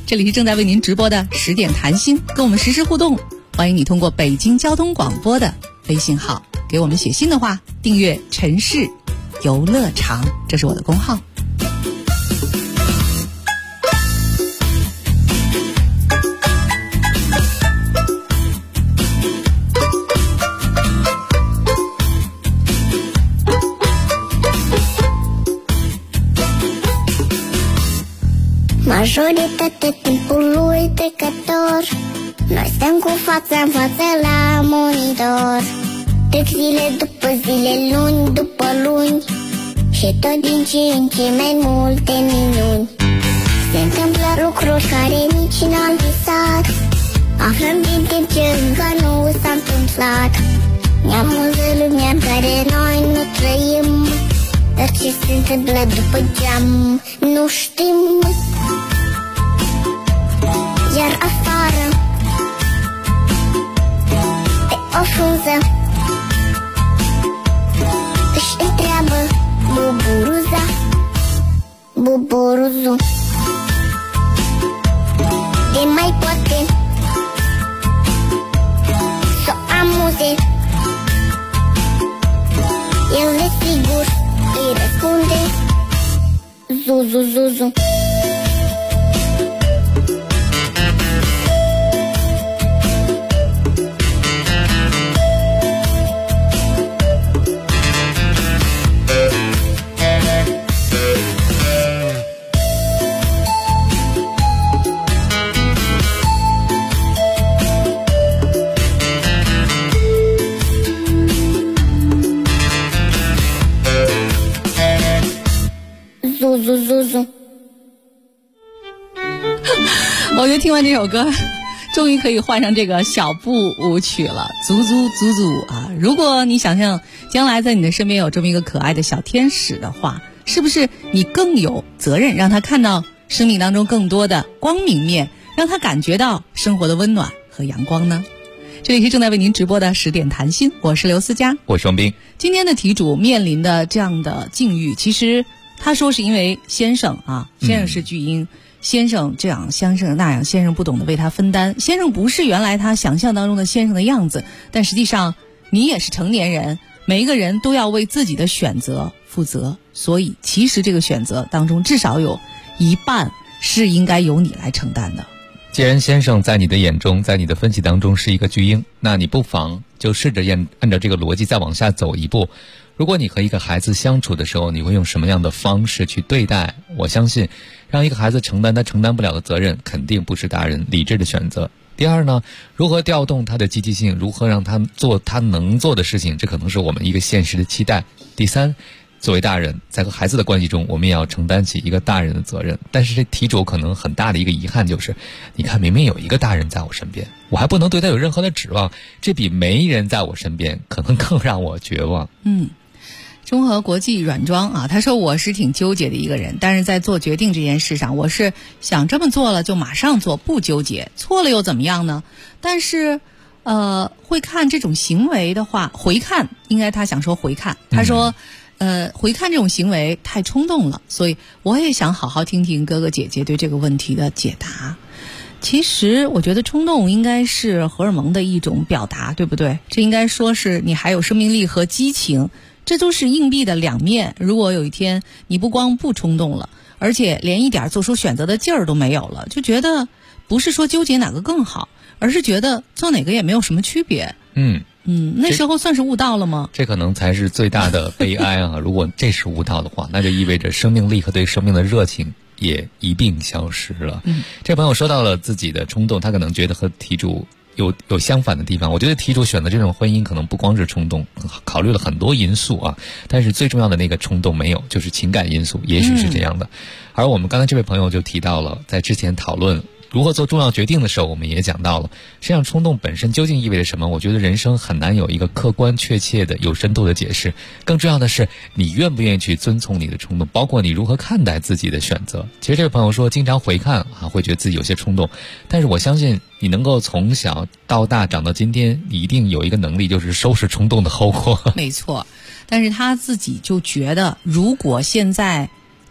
这里是正在为您直播的10点谈心，跟我们实时互动。欢迎你通过北京交通广播的微信号给我们写信的话，订阅城市游乐场，这是我的公号。 Majoritatea timpului trecător, noi stăm cu fața în față la monitor. Trec zile după zile, luni după luni, și tot din ce în ce mai multe minuni. Se întâmplă lucruri care nici n-am visat, aflăm din timp ce încă nu s-a întâmplat. Ne-am multă lumea în care noi nu trăim, dar ce se întâmplă după geam nu știm. Iar afară, pe o frunză, își întreabă buburuza, buburuzu, de mai poate să o amuze. El desigur îi răspunde Zuzu, zuzu. Zuzu. 我觉得听完这首歌，终于可以换上这个小步舞曲了，足啊！如果你想象将来在你的身边有这么一个可爱的小天使的话，是不是你更有责任让他看到生命当中更多的光明面，让他感觉到生活的温暖和阳光呢？这里是正在为您直播的10点谈心，我是刘思佳， 我是王斌。 今天的题主面临的这样的境遇，其实他说是因为先生是巨婴，先生这样，先生那样，先生不懂得为他分担，先生不是原来他想象当中的先生的样子，但实际上你也是成年人，每一个人都要为自己的选择负责，所以其实这个选择当中至少有一半是应该由你来承担的。 既然先生在你的眼中，在你的分析当中是一个巨婴，那你不妨就试着按照这个逻辑再往下走一步。如果你和一个孩子相处的时候，你会用什么样的方式去对待？我相信让一个孩子承担他承担不了的责任，肯定不是大人理智的选择。第二呢，如何调动他的积极性，如何让他做他能做的事情，这可能是我们一个现实的期待。第三，作为大人，在和孩子的关系中，我们也要承担起一个大人的责任。但是这题主可能很大的一个遗憾就是，你看明明有一个大人在我身边，我还不能对他有任何的指望，这比没人在我身边可能更让我绝望。 中和国际软装他说我是挺纠结的一个人，但是在做决定这件事上，我是想这么做了就马上做，不纠结，错了又怎么样呢？但是会看这种行为的话，回看，应该他想说回看，他说回看这种行为太冲动了，所以我也想好好听听哥哥姐姐对这个问题的解答。其实我觉得冲动应该是荷尔蒙的一种表达，对不对？这应该说是你还有生命力和激情，这都是硬币的两面。如果有一天你不光不冲动了，而且连一点做出选择的劲儿都没有了，就觉得不是说纠结哪个更好，而是觉得做哪个也没有什么区别。那时候算是悟道了吗？ 这可能才是最大的悲哀啊！如果这是悟道的话，那就意味着生命力和对生命的热情也一并消失了。这朋友说到了自己的冲动，他可能觉得和题主有相反的地方。我觉得题主选择这种婚姻可能不光是冲动，考虑了很多因素啊，但是最重要的那个冲动没有，就是情感因素，也许是这样的。而我们刚才这位朋友就提到了，在之前讨论如何做重要决定的时候，我们也讲到了，实际上冲动本身究竟意味着什么？我觉得人生很难有一个客观确切的有深度的解释，更重要的是你愿不愿意去遵从你的冲动，包括你如何看待自己的选择。其实这位朋友说经常回看会觉得自己有些冲动，但是我相信你能够从小到大长到今天，你一定有一个能力，就是收拾冲动的后果。 没错，但是他自己就觉得如果现在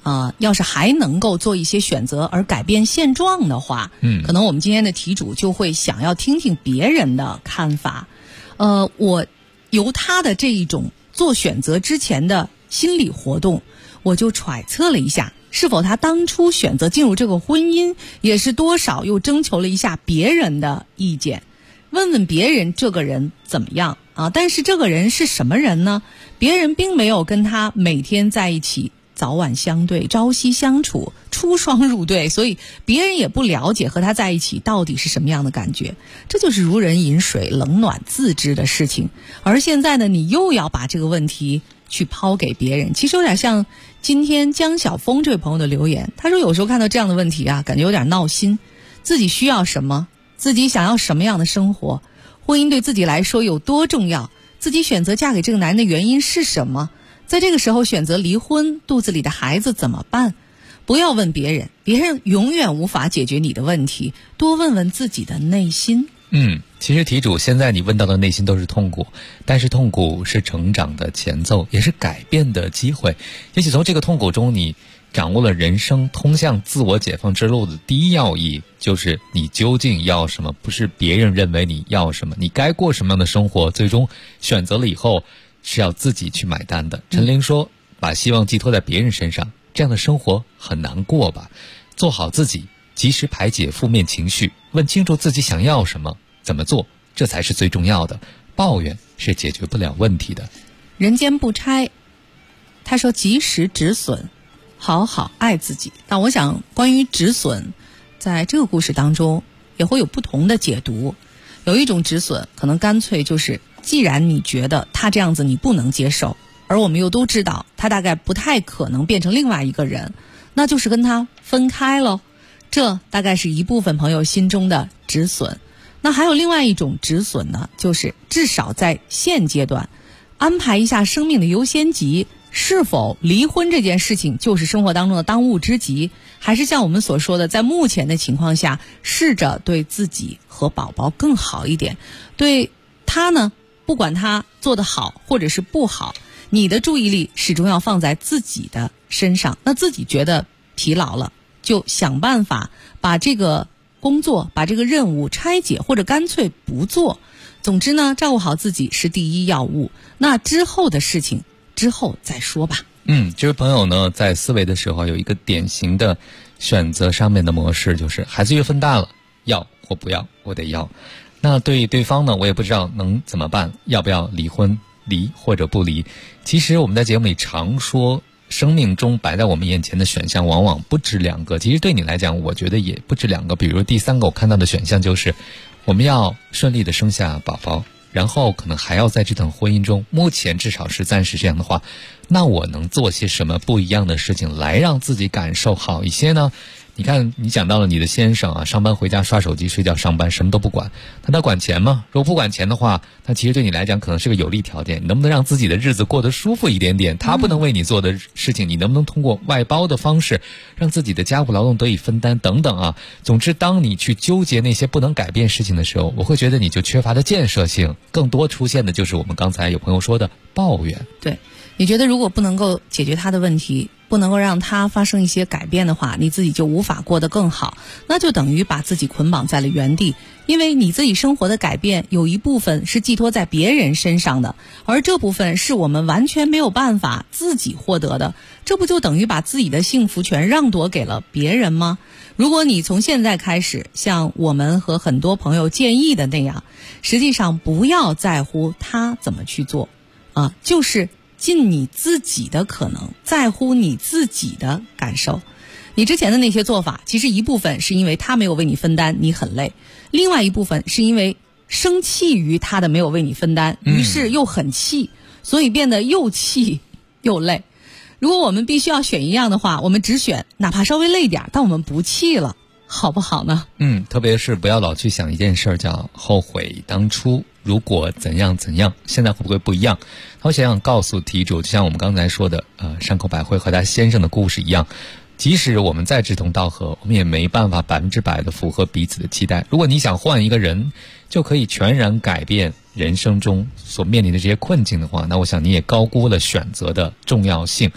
要是还能够做一些选择而改变现状的话，可能我们今天的题主就会想要听听别人的看法。我由他的这一种做选择之前的心理活动，我就揣测了一下，是否他当初选择进入这个婚姻，也是多少又征求了一下别人的意见，问问别人这个人怎么样啊？但是这个人是什么人呢？别人并没有跟他每天在一起，早晚相对，朝夕相处，出双入对，所以别人也不了解和他在一起到底是什么样的感觉。这就是如人饮水，冷暖自知的事情。而现在呢，你又要把这个问题去抛给别人，其实有点像今天江晓峰这位朋友的留言。他说有时候看到这样的问题啊，感觉有点闹心。自己需要什么，自己想要什么样的生活，婚姻对自己来说有多重要，自己选择嫁给这个男人的原因是什么，在这个时候选择离婚，肚子里的孩子怎么办？不要问别人，别人永远无法解决你的问题，多问问自己的内心。 其实题主现在你问到的内心都是痛苦，但是痛苦是成长的前奏，也是改变的机会。也许从这个痛苦中，你掌握了人生通向自我解放之路的第一要义，就是你究竟要什么，不是别人认为你要什么，你该过什么样的生活，最终选择了以后是要自己去买单的。陈琳说，把希望寄托在别人身上，这样的生活很难过吧？做好自己，及时排解负面情绪，问清楚自己想要什么，怎么做，这才是最重要的。抱怨是解决不了问题的。 人间不拆，他说及时止损，好好爱自己。那我想关于止损，在这个故事当中也会有不同的解读。有一种止损可能干脆就是，既然你觉得他这样子你不能接受，而我们又都知道他大概不太可能变成另外一个人，那就是跟他分开咯。这大概是一部分朋友心中的止损。那还有另外一种止损呢，就是至少在现阶段安排一下生命的优先级，是否离婚这件事情就是生活当中的当务之急，还是像我们所说的，在目前的情况下试着对自己和宝宝更好一点。对他呢，不管他做得好或者是不好，你的注意力始终要放在自己的身上。那自己觉得疲劳了，就想办法把这个工作，把这个任务拆解，或者干脆不做。总之呢，照顾好自己是第一要务，那之后的事情之后再说吧。 这位朋友呢，在思维的时候有一个典型的选择上面的模式，就是孩子越分大了，要或不要，我得要。那对对方呢，我也不知道能怎么办，要不要离婚，离或者不离。其实我们在节目里常说，生命中摆在我们眼前的选项往往不止两个，其实对你来讲我觉得也不止两个。比如第三个我看到的选项就是，我们要顺利的生下宝宝，然后可能还要在这段婚姻中，目前至少是暂时这样的话，那我能做些什么不一样的事情来让自己感受好一些呢？你看，你讲到了你的先生啊，上班回家刷手机睡觉上班什么都不管，那他管钱吗？如果不管钱的话，他其实对你来讲可能是个有利条件，你能不能让自己的日子过得舒服一点点？他不能为你做的事情，你能不能通过外包的方式让自己的家务劳动得以分担等等啊。总之，当你去纠结那些不能改变事情的时候，我会觉得你就缺乏的建设性，更多出现的就是我们刚才有朋友说的抱怨。 对，你觉得如果不能够解决他的问题，不能够让他发生一些改变的话，你自己就无法过得更好，那就等于把自己捆绑在了原地。因为你自己生活的改变有一部分是寄托在别人身上的，而这部分是我们完全没有办法自己获得的，这不就等于把自己的幸福全让渡给了别人吗？如果你从现在开始像我们和很多朋友建议的那样，实际上不要在乎他怎么去做啊，就是尽你自己的可能，在乎你自己的感受。你之前的那些做法，其实一部分是因为他没有为你分担，你很累；另外一部分是因为生气于他的没有为你分担，于是又很气，所以变得又气又累。如果我们必须要选一样的话，我们只选哪怕稍微累点，但我们不气了，好不好呢？ 特别是不要老去想一件事叫后悔当初如果怎样怎样，现在会不会不一样？我想告诉题主，就像我们刚才说的山口百惠和他先生的故事一样，即使我们再志同道合，我们也没办法100%的符合彼此的期待。如果你想换一个人就可以全然改变人生中所面临的这些困境的话，那我想你也高估了选择的重要性。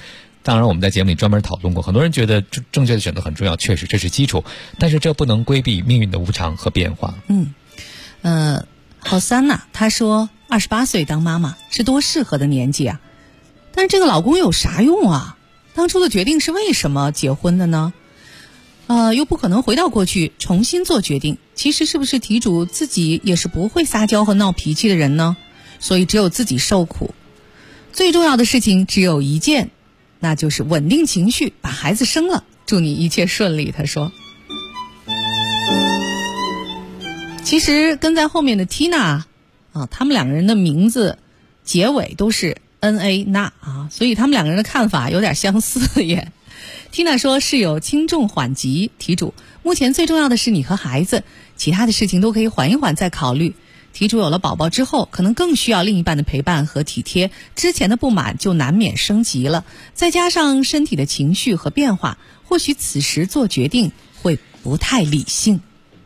当然我们在节目里专门讨论过，很多人觉得正确的选择很重要，确实这是基础，但是这不能规避命运的无常和变化。 好三呐，他说28岁当妈妈是多适合的年纪啊，但是这个老公有啥用啊？当初的决定是为什么结婚的呢？又不可能回到过去重新做决定，其实是不是题主自己也是不会撒娇和闹脾气的人呢？所以只有自己受苦。最重要的事情只有一件，那就是稳定情绪，把孩子生了，祝你一切顺利。他说其实跟在后面的 Tina 他们两个人的名字结尾都是 NA 那所以他们两个人的看法有点相似耶。Tina 说事有轻重缓急，题主目前最重要的是你和孩子，其他的事情都可以缓一缓再考虑。题主有了宝宝之后，可能更需要另一半的陪伴和体贴，之前的不满就难免升级了，再加上身体的情绪和变化，或许此时做决定会不太理性。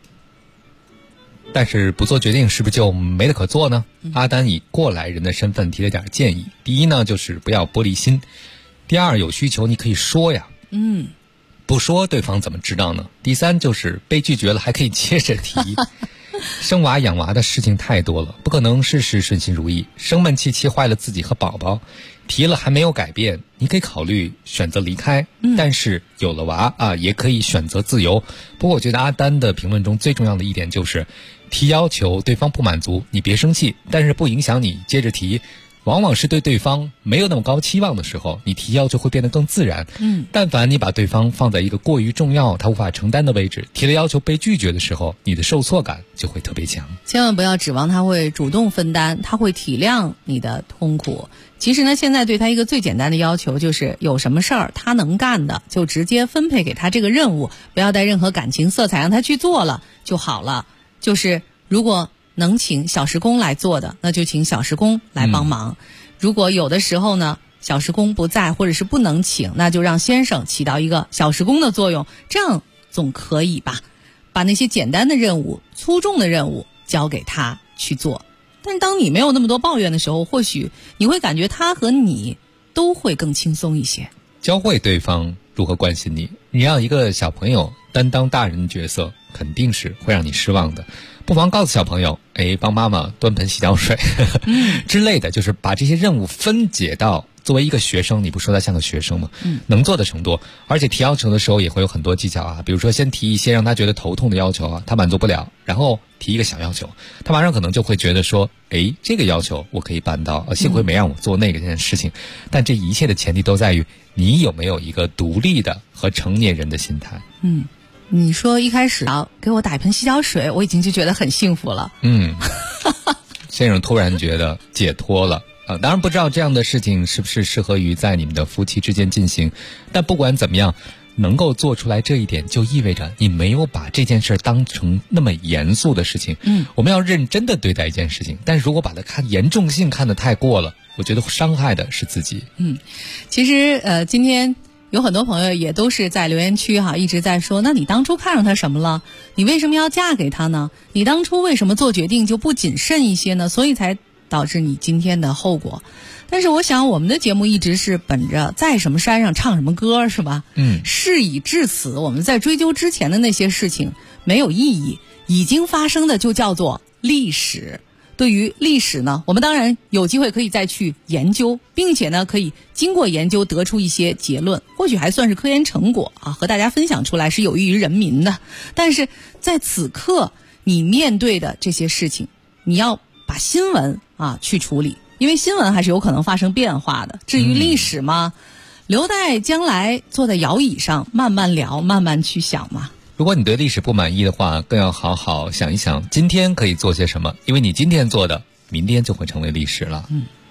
但是不做决定是不是就没得可做呢？阿丹以过来人的身份提了点建议。第一呢，就是不要玻璃心；第二，有需求你可以说呀，不说对方怎么知道呢？第三，就是被拒绝了还可以接着提。生娃养娃的事情太多了，不可能事事顺心如意，生闷气气坏了自己和宝宝，提了还没有改变，你可以考虑选择离开，但是有了娃也可以选择自由。不过我觉得阿丹的评论中最重要的一点就是提要求对方不满足，你别生气，但是不影响你接着提。往往是对对方没有那么高期望的时候，你提要求会变得更自然。但凡你把对方放在一个过于重要他无法承担的位置，提了要求被拒绝的时候，你的受挫感就会特别强。 千万不要指望他会主动分担，他会体谅你的痛苦。其实呢，现在对他一个最简单的要求就是有什么事儿他能干的就直接分配给他这个任务，不要带任何感情色彩，让他去做了就好了。就是如果能请小时工来做的，那就请小时工来帮忙。如果有的时候呢，小时工不在或者是不能请，那就让先生起到一个小时工的作用，这样总可以吧？把那些简单的任务、粗重的任务交给他去做。但当你没有那么多抱怨的时候，或许你会感觉他和你都会更轻松一些。 教会对方如何关心你，你让一个小朋友担当大人的角色，肯定是会让你失望的。不妨告诉小朋友，帮妈妈端盆洗脚水之类的，就是把这些任务分解到作为一个学生，你不说他像个学生吗？能做的程度。而且提要求的时候也会有很多技巧比如说先提一些让他觉得头痛的要求他满足不了，然后提一个小要求，他马上可能就会觉得说，这个要求我可以办到，幸亏没让我做那个件事情。但这一切的前提都在于你有没有一个独立的和成年人的心态。 你说一开始给我打一盆洗脚水，我已经就觉得很幸福了。 先生突然觉得解脱了当然不知道这样的事情是不是适合于在你们的夫妻之间进行，但不管怎么样，能够做出来这一点，就意味着你没有把这件事当成那么严肃的事情。我们要认真的对待一件事情，但是如果把它严重性看得太过了，我觉得伤害的是自己。 其实今天有很多朋友也都是在留言区一直在说，那你当初看上他什么了？你为什么要嫁给他呢？你当初为什么做决定就不谨慎一些呢？所以才导致你今天的后果。但是我想我们的节目一直是本着在什么山上唱什么歌，是吧？事已至此，我们在追究之前的那些事情没有意义，已经发生的就叫做历史。对于历史呢，我们当然有机会可以再去研究，并且呢可以经过研究得出一些结论，或许还算是科研成果和大家分享出来是有益于人民的。但是在此刻你面对的这些事情，你要把新闻去处理，因为新闻还是有可能发生变化的。至于历史嘛，留待将来坐在摇椅上慢慢聊，慢慢去想嘛。 如果你对历史不满意的话，更要好好想一想今天可以做些什么，因为你今天做的明天就会成为历史了。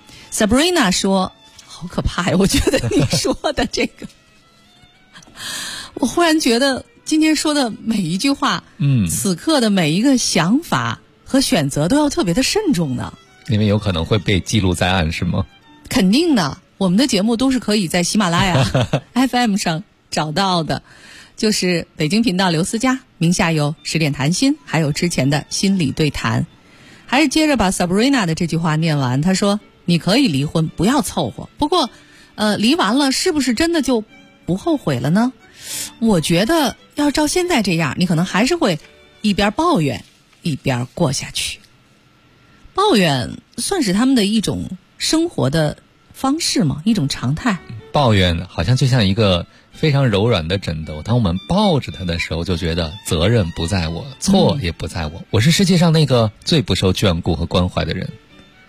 Sabrina 说好可怕呀，我觉得你说的这个我忽然觉得今天说的每一句话此刻的每一个想法和选择都要特别的慎重的， 因为有可能会被记录在案，是吗？ 肯定的，我们的节目都是可以在喜马拉雅FM 上找到的，就是北京频道刘思佳，名下有10点谈心，还有之前的心理对谈。还是接着把 Sabrina 的这句话念完，她说你可以离婚，不要凑合。不过离完了是不是真的就不后悔了呢？我觉得要照现在这样，你可能还是会一边抱怨一边过下去。抱怨算是他们的一种生活的方式吗？一种常态？ 抱怨好像就像一个非常柔软的枕头，当我们抱着它的时候，就觉得责任不在我，错也不在我，我是世界上那个最不受眷顾和关怀的人。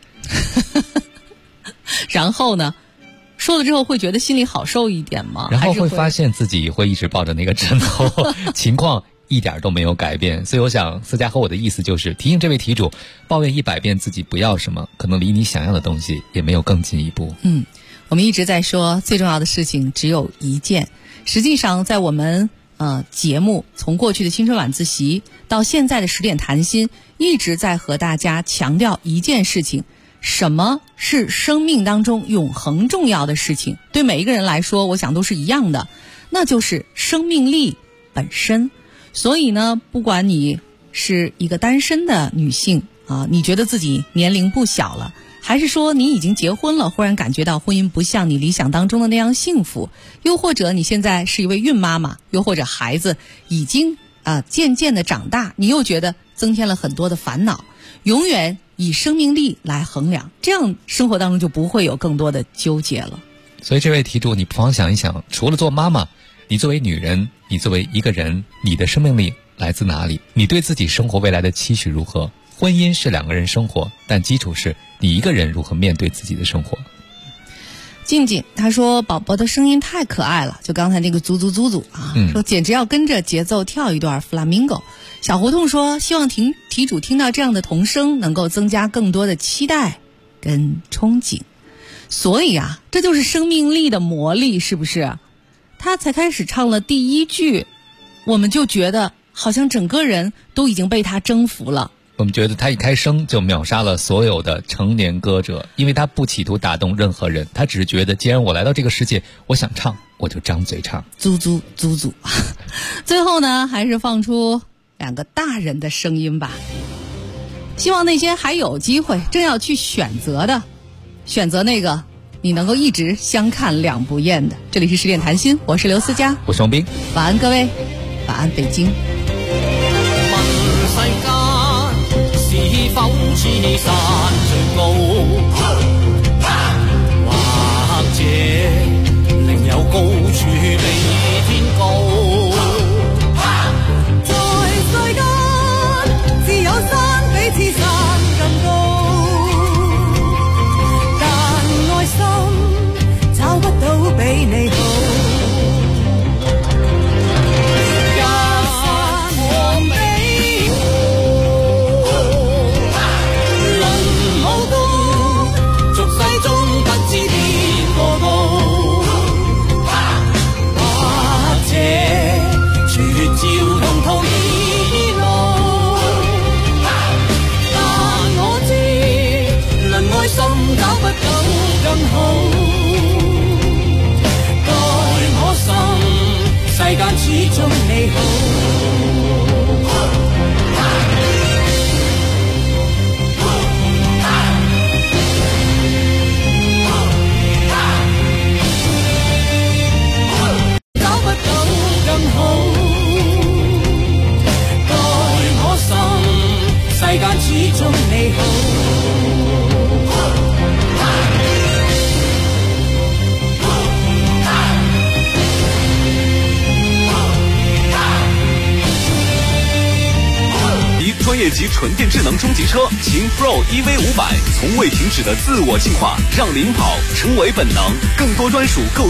然后呢，说了之后会觉得心里好受一点吗？ 然后会发现自己会一直抱着那个枕头，情况一点都没有改变。所以我想思佳和我的意思就是提醒这位题主，抱怨100遍自己不要什么，可能离你想要的东西也没有更进一步。 我们一直在说最重要的事情只有一件，实际上在我们节目从过去的青春晚自习到现在的10点谈心，一直在和大家强调一件事情，什么是生命当中永恒重要的事情？对每一个人来说，我想都是一样的，那就是生命力本身。所以呢，不管你是一个单身的女性你觉得自己年龄不小了，还是说你已经结婚了，忽然感觉到婚姻不像你理想当中的那样幸福，又或者你现在是一位孕妈妈，又或者孩子已经渐渐的长大，你又觉得增添了很多的烦恼，永远以生命力来衡量，这样生活当中就不会有更多的纠结了。 所以这位题主，你不妨想一想，除了做妈妈，你作为女人，你作为一个人，你的生命力来自哪里？你对自己生活未来的期许如何？婚姻是2个人生活，但基础是你一个人如何面对自己的生活。 静静他说，宝宝的声音太可爱了，就刚才那个祖祖说简直要跟着节奏跳一段 flamingo。 小胡同说，希望题主听到这样的童声能够增加更多的期待跟憧憬。所以这就是生命力的魔力，是不是？他才开始唱了第1句，我们就觉得好像整个人都已经被他征服了。 我们觉得他一开声就秒杀了所有的成年歌者，因为他不企图打动任何人，他只是觉得既然我来到这个世界，我想唱我就张嘴唱。 祖最后呢，还是放出2个大人的声音吧。希望那些还有机会正要去选择的，选择那个你能够一直相看两不厌的。这里是10点谈心，我是刘思佳， 我是王斌。 晚安各位，晚安北京。 是否似山最高，或者另有高處比天高？ 在世間只有山比此山更高，但愛心找不到比你好。世間始終你好，找不到更好，待我心，世間始終你好。 专业级纯电智能中级车秦 Pro EV500，从未停止的自我进化，让领跑成为本能，更多专属购